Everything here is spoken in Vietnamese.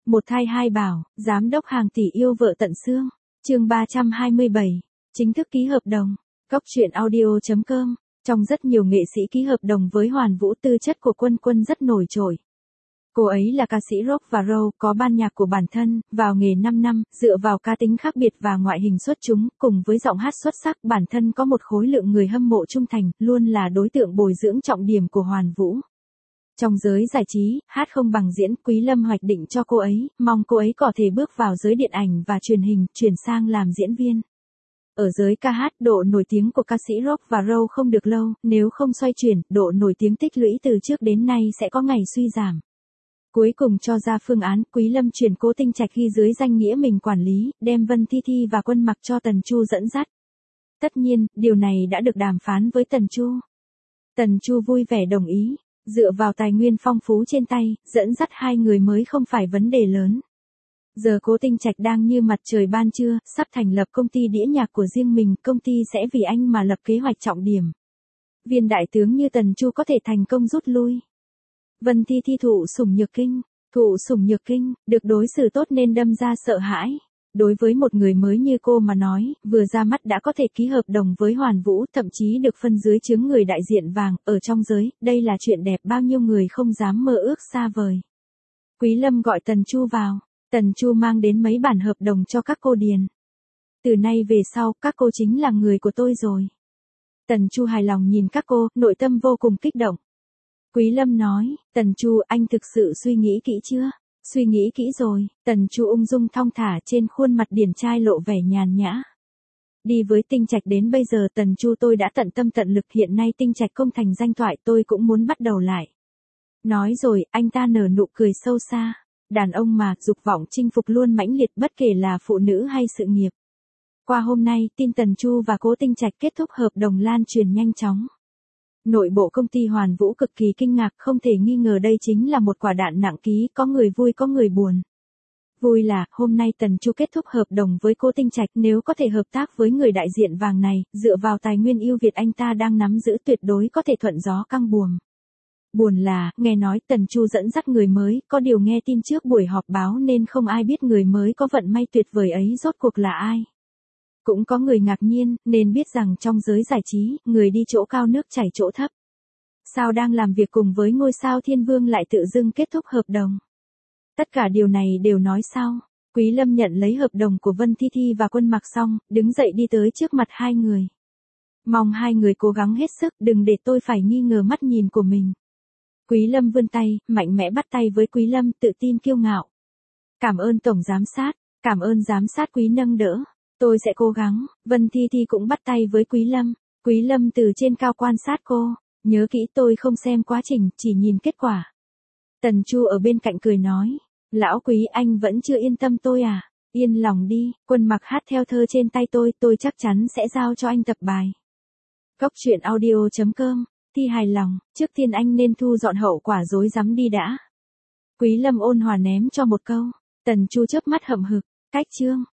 Một thai hai bảo, giám đốc hàng tỷ yêu vợ tận xương. Chương 327, chính thức ký hợp đồng. Cốc truyện audio.com. Trong rất nhiều nghệ sĩ ký hợp đồng với Hoàn Vũ, tư chất của Quân Quân rất nổi trội. Cô ấy là ca sĩ rock và roll, có ban nhạc của bản thân, vào nghề 5 năm, dựa vào cá tính khác biệt và ngoại hình xuất chúng, cùng với giọng hát xuất sắc, bản thân có một khối lượng người hâm mộ trung thành, luôn là đối tượng bồi dưỡng trọng điểm của Hoàn Vũ. Trong giới giải trí, hát không bằng diễn, Quý Lâm hoạch định cho cô ấy, mong cô ấy có thể bước vào giới điện ảnh và truyền hình, chuyển sang làm diễn viên. Ở giới ca hát, độ nổi tiếng của ca sĩ rock và roll không được lâu, nếu không xoay chuyển, độ nổi tiếng tích lũy từ trước đến nay sẽ có ngày suy giảm. Cuối cùng cho ra phương án, Quý Lâm chuyển Cố Tinh Trạch ghi dưới danh nghĩa mình quản lý, đem Vân Thi Thi và Quân Mặc cho Tần Chu dẫn dắt. Tất nhiên, điều này đã được đàm phán với Tần Chu. Tần Chu vui vẻ đồng ý, dựa vào tài nguyên phong phú trên tay, dẫn dắt hai người mới không phải vấn đề lớn. Giờ Cố Tinh Trạch đang như mặt trời ban trưa, sắp thành lập công ty đĩa nhạc của riêng mình, công ty sẽ vì anh mà lập kế hoạch trọng điểm. Viên đại tướng như Tần Chu có thể thành công rút lui. Vân Thi Thi thụ sủng nhược kinh, được đối xử tốt nên đâm ra sợ hãi. Đối với một người mới như cô mà nói, vừa ra mắt đã có thể ký hợp đồng với Hoàn Vũ, thậm chí được phân dưới trướng người đại diện vàng, ở trong giới, đây là chuyện đẹp bao nhiêu người không dám mơ ước xa vời. Quý Lâm gọi Tần Chu vào, Tần Chu mang đến mấy bản hợp đồng cho các cô điền. Từ nay về sau, các cô chính là người của tôi rồi. Tần Chu hài lòng nhìn các cô, nội tâm vô cùng kích động. Quý Lâm nói, Tần Chu, anh thực sự suy nghĩ kỹ chưa? Suy nghĩ kỹ rồi. Tần Chu ung dung thong thả, trên khuôn mặt điển trai lộ vẻ nhàn nhã. Đi với Tinh Trạch đến bây giờ Tần Chu, tôi đã tận tâm tận lực, hiện nay Tinh Trạch công thành danh thoại, tôi cũng muốn bắt đầu lại. Nói rồi, anh ta nở nụ cười sâu xa. Đàn ông mà, dục vọng chinh phục luôn mãnh liệt, bất kể là phụ nữ hay sự nghiệp. Qua hôm nay, tin Tần Chu và Cố Tinh Trạch kết thúc hợp đồng lan truyền nhanh chóng. Nội bộ công ty Hoàn Vũ cực kỳ kinh ngạc, không thể nghi ngờ đây chính là một quả đạn nặng ký, có người vui có người buồn. Vui là, hôm nay Tần Chu kết thúc hợp đồng với Cố Tinh Trạch, nếu có thể hợp tác với người đại diện vàng này, dựa vào tài nguyên ưu việt anh ta đang nắm giữ tuyệt đối có thể thuận gió căng buồm. Buồn là, nghe nói Tần Chu dẫn dắt người mới, có điều nghe tin trước buổi họp báo nên không ai biết người mới có vận may tuyệt vời ấy rốt cuộc là ai. Cũng có người ngạc nhiên, nên biết rằng trong giới giải trí, người đi chỗ cao nước chảy chỗ thấp. Sao đang làm việc cùng với ngôi sao Thiên Vương lại tự dưng kết thúc hợp đồng? Tất cả điều này đều nói sau. Quý Lâm nhận lấy hợp đồng của Vân Thi Thi và Quân Mặc xong, đứng dậy đi tới trước mặt hai người. Mong hai người cố gắng hết sức, đừng để tôi phải nghi ngờ mắt nhìn của mình. Quý Lâm vươn tay, mạnh mẽ bắt tay với Quý Lâm, tự tin kiêu ngạo. Cảm ơn Tổng Giám sát, cảm ơn Giám sát Quý nâng đỡ. Tôi sẽ cố gắng. Vân Thi Thi cũng bắt tay với Quý Lâm. Quý Lâm từ trên cao quan sát cô. Nhớ kỹ, tôi không xem quá trình, chỉ nhìn kết quả. Tần Chu ở bên cạnh cười nói. Lão Quý, anh vẫn chưa yên tâm tôi à? Yên lòng đi, Quân Mặc hát theo thơ trên tay tôi chắc chắn sẽ giao cho anh tập bài. Cốc truyện audio.com. Thi hài lòng, trước tiên anh nên thu dọn hậu quả rối rắm đi đã. Quý Lâm ôn hòa ném cho một câu. Tần Chu chớp mắt hậm hực. Cách chương.